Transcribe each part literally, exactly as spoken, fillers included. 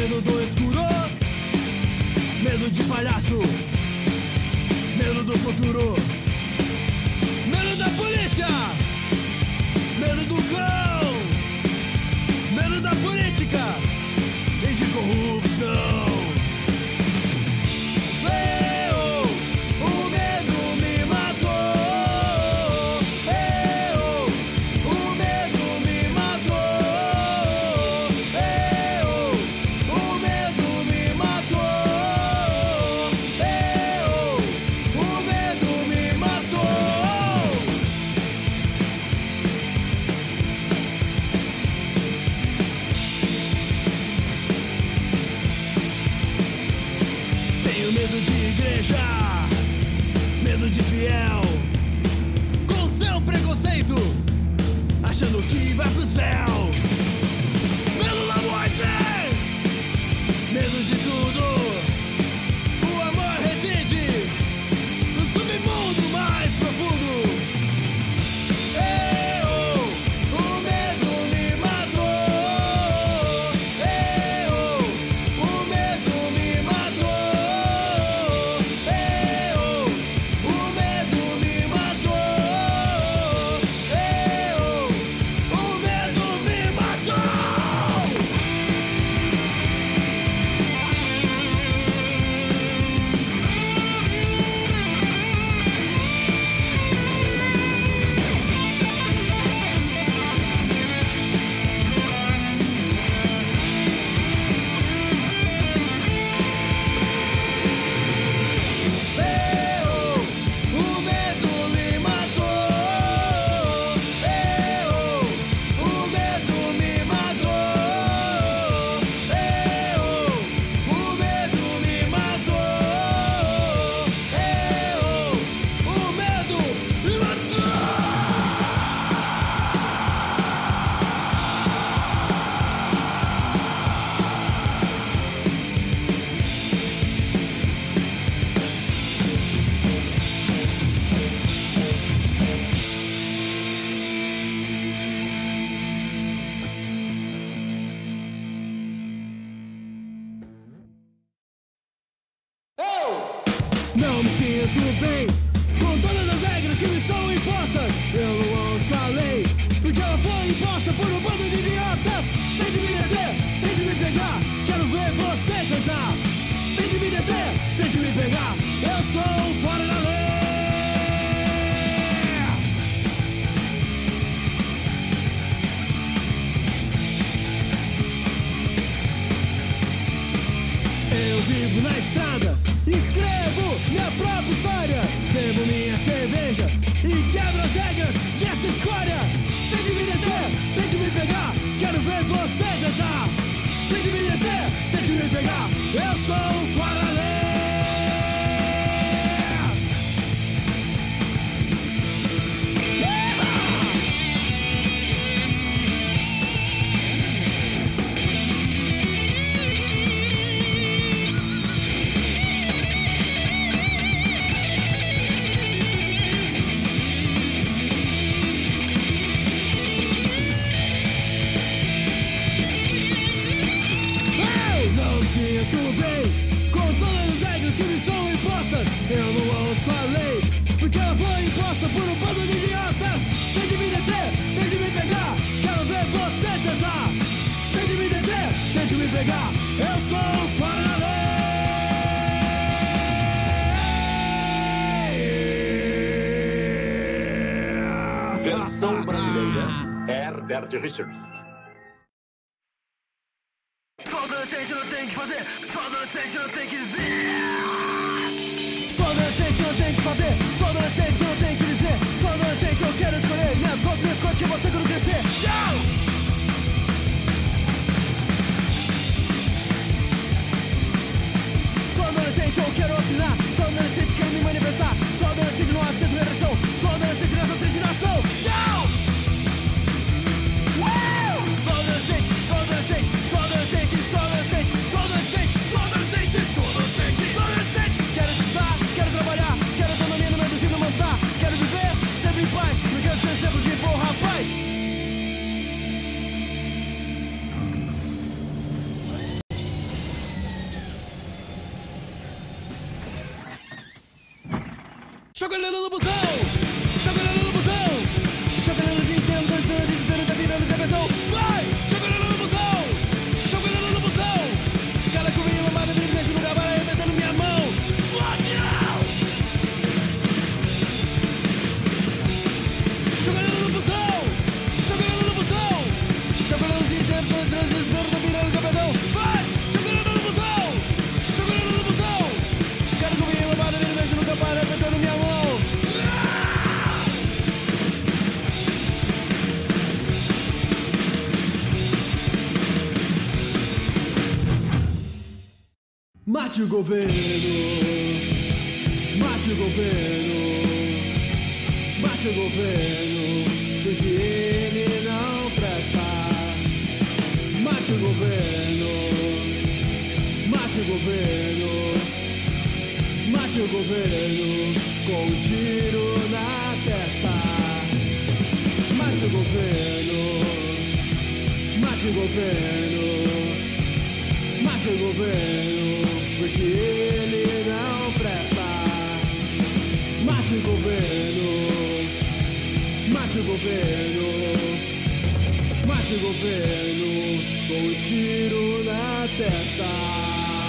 Medo do escuro, medo de palhaço, medo do futuro, medo da polícia, medo do cão, medo da política e de corrupção. Medo de igreja, medo de fiel, com seu preconceito, achando que vai pro céu. Medo da morte, medo de tudo. O amor reside no submundo mais profundo. Não me sinto bem com todas as regras que me são impostas. Eu não ouço a lei, porque ela foi imposta por um bando de idiotas. Tem de me deter, tem de me pegar, quero ver você cantar. Tem de me deter, tem de me pegar, eu sou fora da lei. Eu vivo na estrada, escrevo minha própria história, bebo minha cerveja e quebro as regras dessa escória. Tem de me deter, tem de me pegar, quero ver você cantar. Tem de me deter, tem de me pegar, eu sou fora da lei. Sinto bem com todas as regras que me são impostas. Eu não ouço a lei, porque ela foi imposta por um bando de idiotas. Tem de me deter, tem de me pegar, quero ver você tentar. Tem de me deter, tem de me pegar, eu sou fora da lei. Versão brasileira, Herbert Richards. Só adolescente não tem que fazer, só adolescente não tem que dizer. Só adolescente não tem que fazer, só adolescente não tem que dizer. Só adolescente eu quero escolher minhas roupas, minhas coisas que você quando crescer. Tchau! Sou adolescente, eu quero opinar. Sou adolescente, quero me manifestar. Sou adolescente, não aceito regressão. Sou adolescente, nessa tristinação. Tchau! Sou adolescente, sou adolescente, sou adolescente, sou adolescente, sou adolescente, sou adolescente, sou adolescente, sou adolescente. Quero estudar, quero trabalhar, quero autonomia no meu destino montar. Quero viver sempre em paz, não quero ser sempre de bom rapaz. Chacoalhando no busão, chacoalhando no busão, chacoalhando de tempo, desespero tá virando cabeção. Vai, chacoalhando no busão, chacoalhando no busão. Cada curvinha mamada, me deixa no cavalo, arrebentando minha mão. Fodeu! Chacoalhando no busão, chacoalhando no busão, chacoalhando de tempo, desespero tá virando cabeção. Vai, chacoalhando no busão, chacoalhando no busão. Cada curvinha mamada, me deixa no cavalo, arrebentando minha mão. Mate o governo, mate o governo, mate o governo, porque ele não presta. Mate o governo, mate o governo, mate o governo, com um tiro na testa. Mate o governo, mate o governo, mate o governo, porque ele não presta. Mate o governo, mate o governo, mate o governo, com um tiro na testa.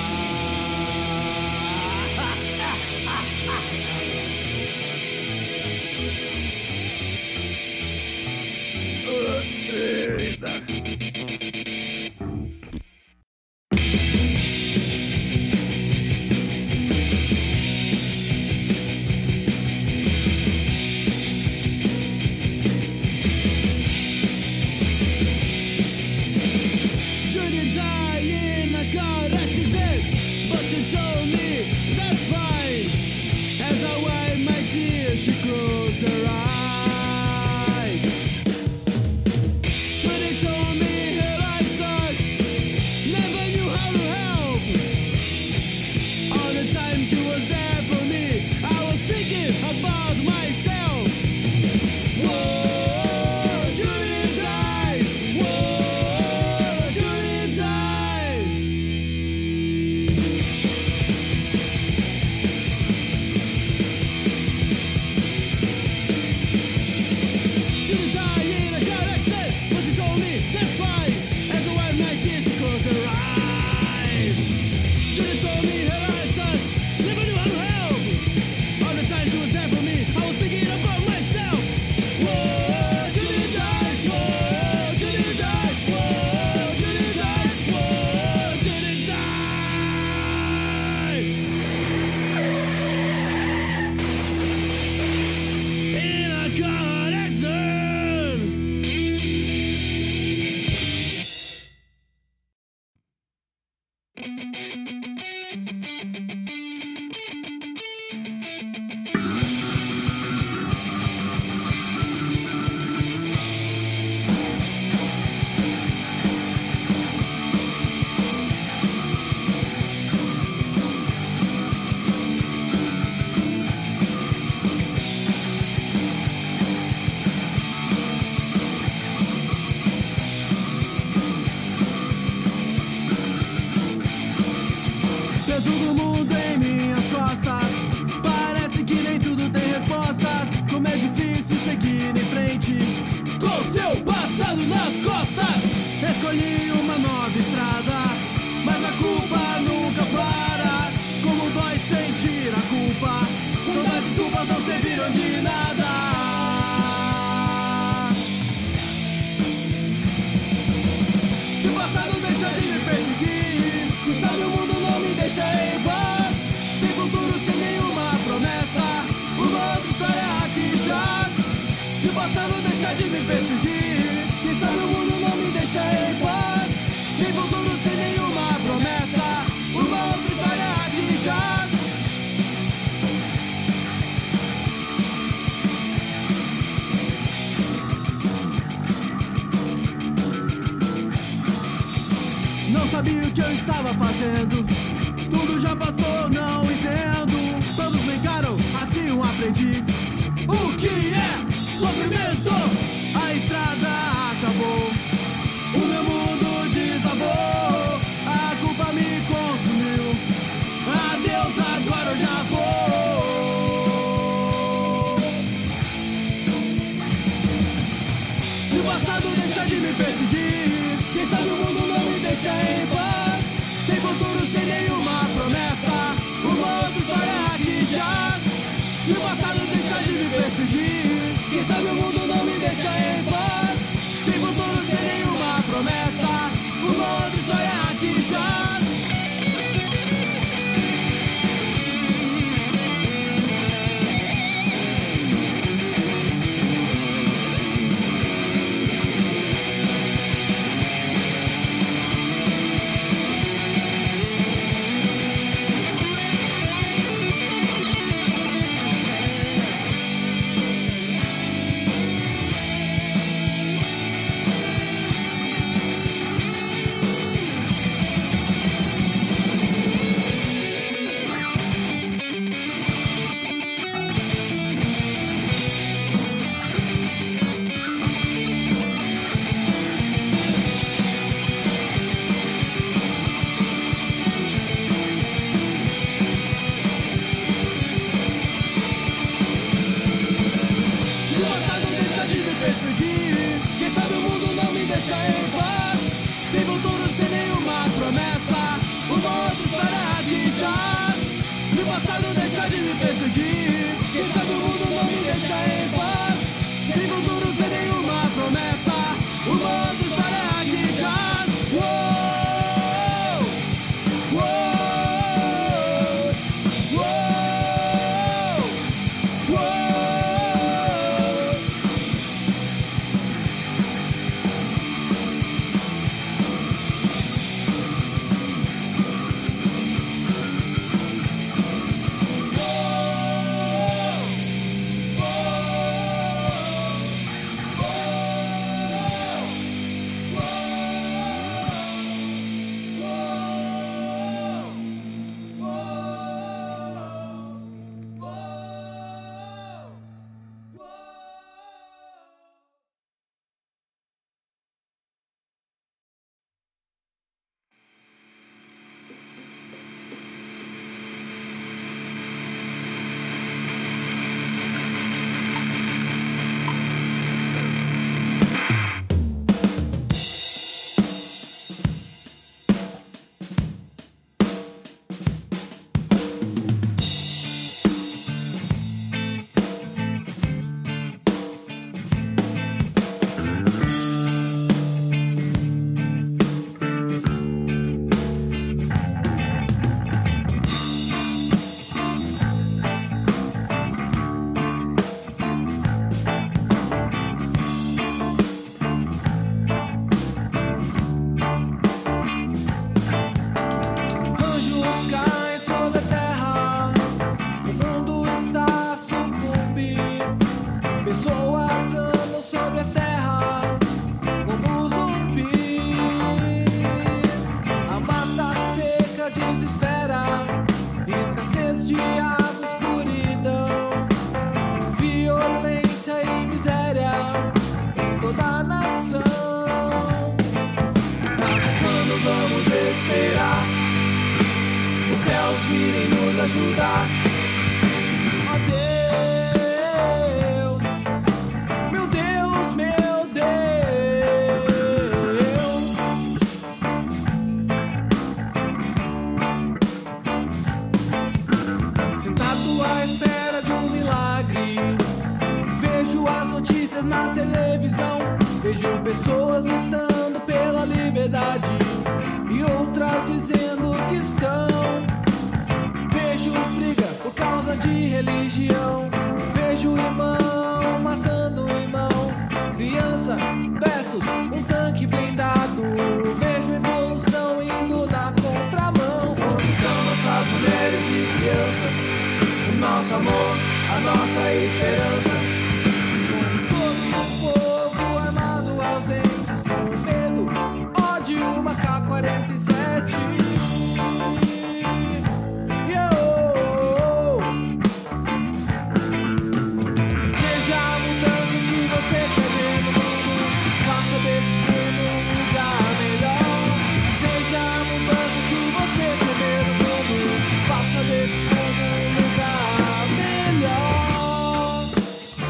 Sabia o que eu estava fazendo, tudo já passou, não entendo. Todos me encaram, assim eu aprendi o que é sofrimento. A estrada acabou, o meu mundo desabou, a culpa me consumiu. Adeus, agora eu já vou. perseguir. Quem sabe o mundo não me deixa em paz, sem futuro, sem nenhuma promessa. Uma outra história aqui já. Faça deste mundo um lugar melhor.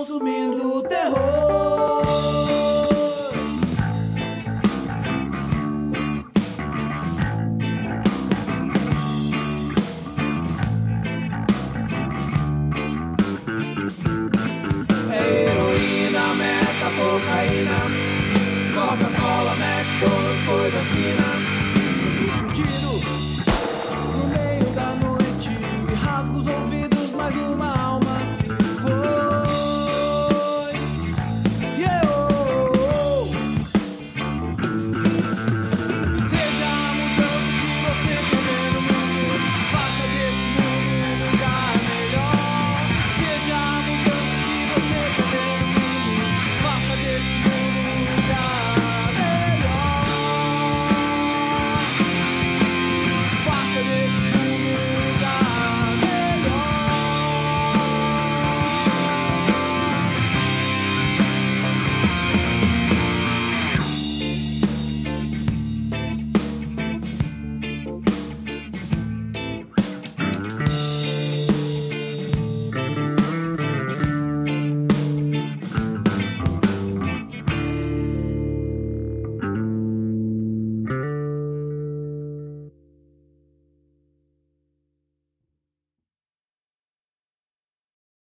consumindo o teu